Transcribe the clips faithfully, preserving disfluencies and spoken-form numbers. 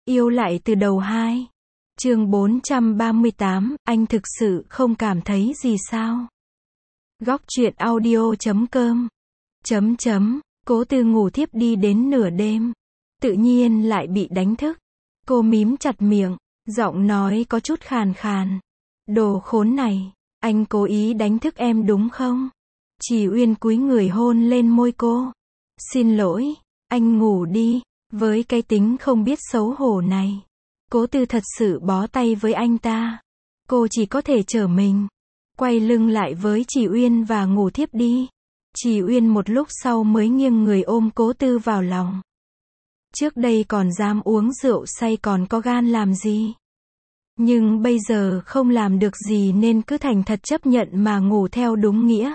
Yêu lại từ đầu hai. Chương bốn trăm ba mươi tám, anh thực sự không cảm thấy gì sao? Góc truyện audio chấm com. Chấm chấm, Cố Tư ngủ thiếp đi đến nửa đêm. Tự nhiên lại bị đánh thức. Cô mím chặt miệng, giọng nói có chút khàn khàn. Đồ khốn này, anh cố ý đánh thức em đúng không? Chỉ Uyên cúi người hôn lên môi cô. Xin lỗi, anh ngủ đi. Với cái tính không biết xấu hổ này, Cố Tư thật sự bó tay với anh ta. Cô chỉ có thể trở mình, quay lưng lại với Chỉ Uyên và ngủ thiếp đi. Chỉ Uyên một lúc sau mới nghiêng người ôm Cố Tư vào lòng. Trước đây còn dám uống rượu say còn có gan làm gì. Nhưng bây giờ không làm được gì nên cứ thành thật chấp nhận mà ngủ theo đúng nghĩa.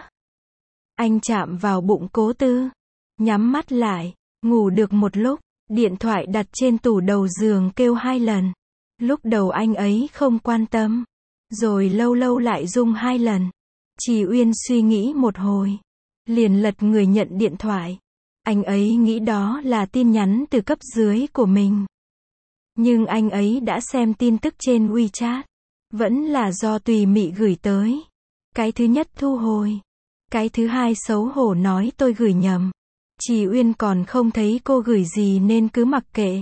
Anh chạm vào bụng Cố Tư, nhắm mắt lại, ngủ được một lúc. Điện thoại đặt trên tủ đầu giường kêu hai lần. Lúc đầu anh ấy không quan tâm, rồi lâu lâu lại rung hai lần. Chỉ Uyên suy nghĩ một hồi, liền lật người nhận điện thoại. Anh ấy nghĩ đó là tin nhắn từ cấp dưới của mình. Nhưng anh ấy đã xem tin tức trên WeChat. Vẫn là do Tùy Mị gửi tới. Cái thứ nhất thu hồi. Cái thứ hai xấu hổ nói tôi gửi nhầm. Chỉ Uyên còn không thấy cô gửi gì nên cứ mặc kệ.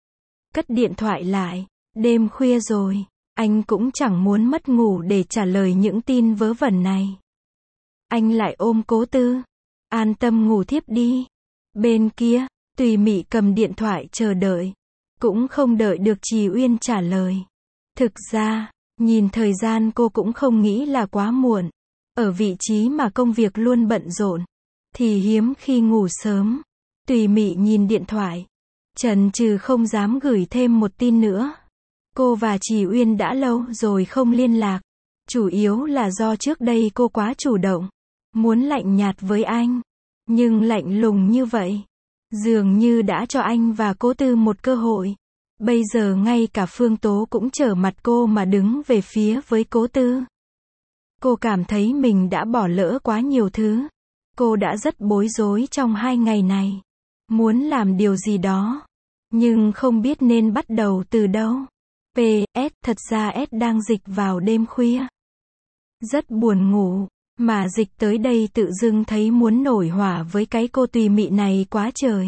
Cất điện thoại lại. Đêm khuya rồi, anh cũng chẳng muốn mất ngủ để trả lời những tin vớ vẩn này. Anh lại ôm Cố Tư. An tâm ngủ thiếp đi. Bên kia, Tùy Mị cầm điện thoại chờ đợi. Cũng không đợi được Chỉ Uyên trả lời. Thực ra, nhìn thời gian cô cũng không nghĩ là quá muộn. Ở vị trí mà công việc luôn bận rộn, thì hiếm khi ngủ sớm. Tùy Mị nhìn điện thoại, chần chừ không dám gửi thêm một tin nữa. Cô và Chỉ Uyên đã lâu rồi không liên lạc. Chủ yếu là do trước đây cô quá chủ động, muốn lạnh nhạt với anh. Nhưng lạnh lùng như vậy, dường như đã cho anh và Cố Tư một cơ hội. Bây giờ ngay cả Phương Tố cũng trở mặt cô mà đứng về phía với Cố Tư. Cô cảm thấy mình đã bỏ lỡ quá nhiều thứ. Cô đã rất bối rối trong hai ngày này. Muốn làm điều gì đó, nhưng không biết nên bắt đầu từ đâu. pê ét Thật ra S đang dịch vào đêm khuya. Rất buồn ngủ, mà dịch tới đây tự dưng thấy muốn nổi hỏa với cái cô Tùy Mị này quá trời.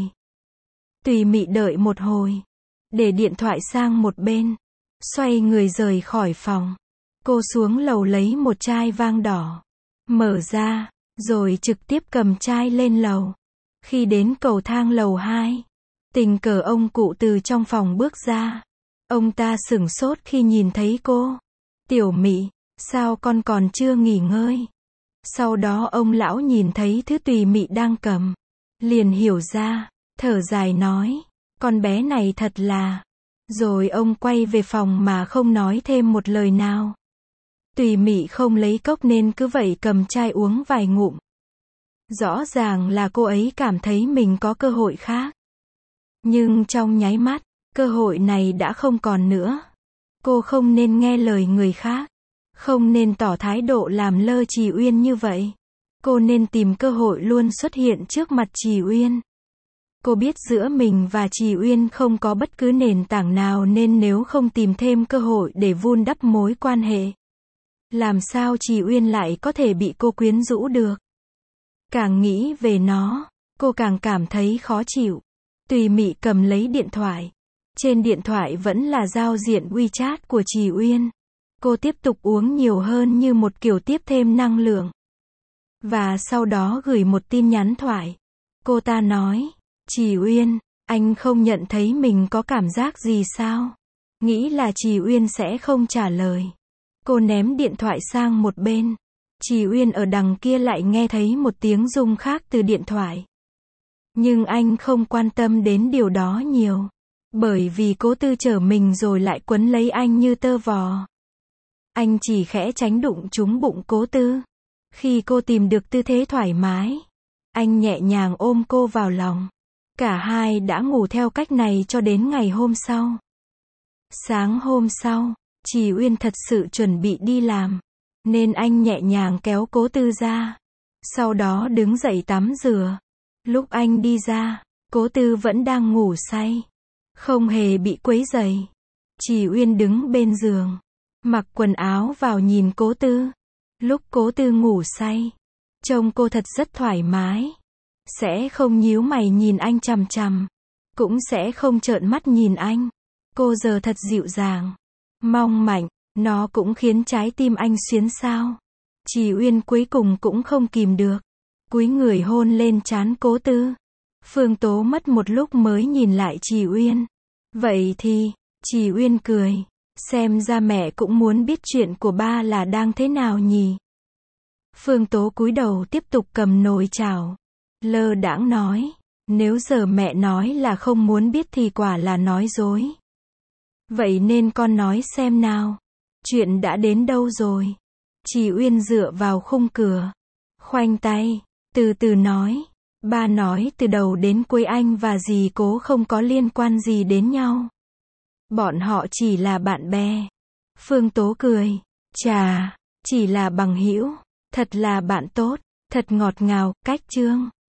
Tùy Mị đợi một hồi, để điện thoại sang một bên, xoay người rời khỏi phòng. Cô xuống lầu lấy một chai vang đỏ, mở ra, rồi trực tiếp cầm chai lên lầu. Khi đến cầu thang lầu hai, tình cờ ông cụ từ trong phòng bước ra. Ông ta sửng sốt khi nhìn thấy cô. Tiểu Mị, sao con còn chưa nghỉ ngơi? Sau đó ông lão nhìn thấy thứ Tùy Mị đang cầm, liền hiểu ra, thở dài nói, con bé này thật là... Rồi ông quay về phòng mà không nói thêm một lời nào. Tùy Mị không lấy cốc nên cứ vậy cầm chai uống vài ngụm. Rõ ràng là cô ấy cảm thấy mình có cơ hội khác. Nhưng trong nháy mắt, cơ hội này đã không còn nữa. Cô không nên nghe lời người khác. Không nên tỏ thái độ làm lơ Chỉ Uyên như vậy. Cô nên tìm cơ hội luôn xuất hiện trước mặt Chỉ Uyên. Cô biết giữa mình và Chỉ Uyên không có bất cứ nền tảng nào nên nếu không tìm thêm cơ hội để vun đắp mối quan hệ, làm sao Chỉ Uyên lại có thể bị cô quyến rũ được? Càng nghĩ về nó, cô càng cảm thấy khó chịu. Tùy Mị cầm lấy điện thoại. Trên điện thoại vẫn là giao diện WeChat của Chỉ Uyên. Cô tiếp tục uống nhiều hơn như một kiểu tiếp thêm năng lượng. Và sau đó gửi một tin nhắn thoại. Cô ta nói, Chỉ Uyên, anh không nhận thấy mình có cảm giác gì sao? Nghĩ là Chỉ Uyên sẽ không trả lời. Cô ném điện thoại sang một bên. Chỉ Uyên ở đằng kia lại nghe thấy một tiếng rung khác từ điện thoại. Nhưng anh không quan tâm đến điều đó nhiều. Bởi vì Cố Tư chở mình rồi lại quấn lấy anh như tơ vò. Anh chỉ khẽ tránh đụng trúng bụng Cố Tư. Khi cô tìm được tư thế thoải mái, anh nhẹ nhàng ôm cô vào lòng. Cả hai đã ngủ theo cách này cho đến ngày hôm sau. Sáng hôm sau, Chỉ Uyên thật sự chuẩn bị đi làm, nên anh nhẹ nhàng kéo Cố Tư ra. Sau đó đứng dậy tắm rửa. Lúc anh đi ra, Cố Tư vẫn đang ngủ say. không hề bị quấy rầy. Chỉ Uyên đứng bên giường, mặc quần áo vào nhìn Cố Tư. Lúc Cố Tư ngủ say, trông cô thật rất thoải mái. Sẽ không nhíu mày nhìn anh chằm chằm, cũng sẽ không trợn mắt nhìn anh. Cô giờ thật dịu dàng, mong manh, nó cũng khiến trái tim anh xuyến xao. Chỉ Uyên cuối cùng cũng không kìm được, cúi người hôn lên trán Cố Tư. Phương Tố mất một lúc mới nhìn lại Chỉ Uyên. Vậy thì, Chỉ Uyên cười, xem ra mẹ cũng muốn biết chuyện của ba là đang thế nào nhỉ. Phương Tố cúi đầu tiếp tục cầm nồi chảo, lơ đãng nói, nếu giờ mẹ nói là không muốn biết thì quả là nói dối. Vậy nên con nói xem nào, chuyện đã đến đâu rồi? Chỉ Uyên dựa vào khung cửa, khoanh tay, từ từ nói, ba nói từ đầu đến cuối anh và dì Cố không có liên quan gì đến nhau. Bọn họ chỉ là bạn bè. Phương Tố cười, chà, chỉ là bằng hữu, thật là bạn tốt, thật ngọt ngào, cách chương.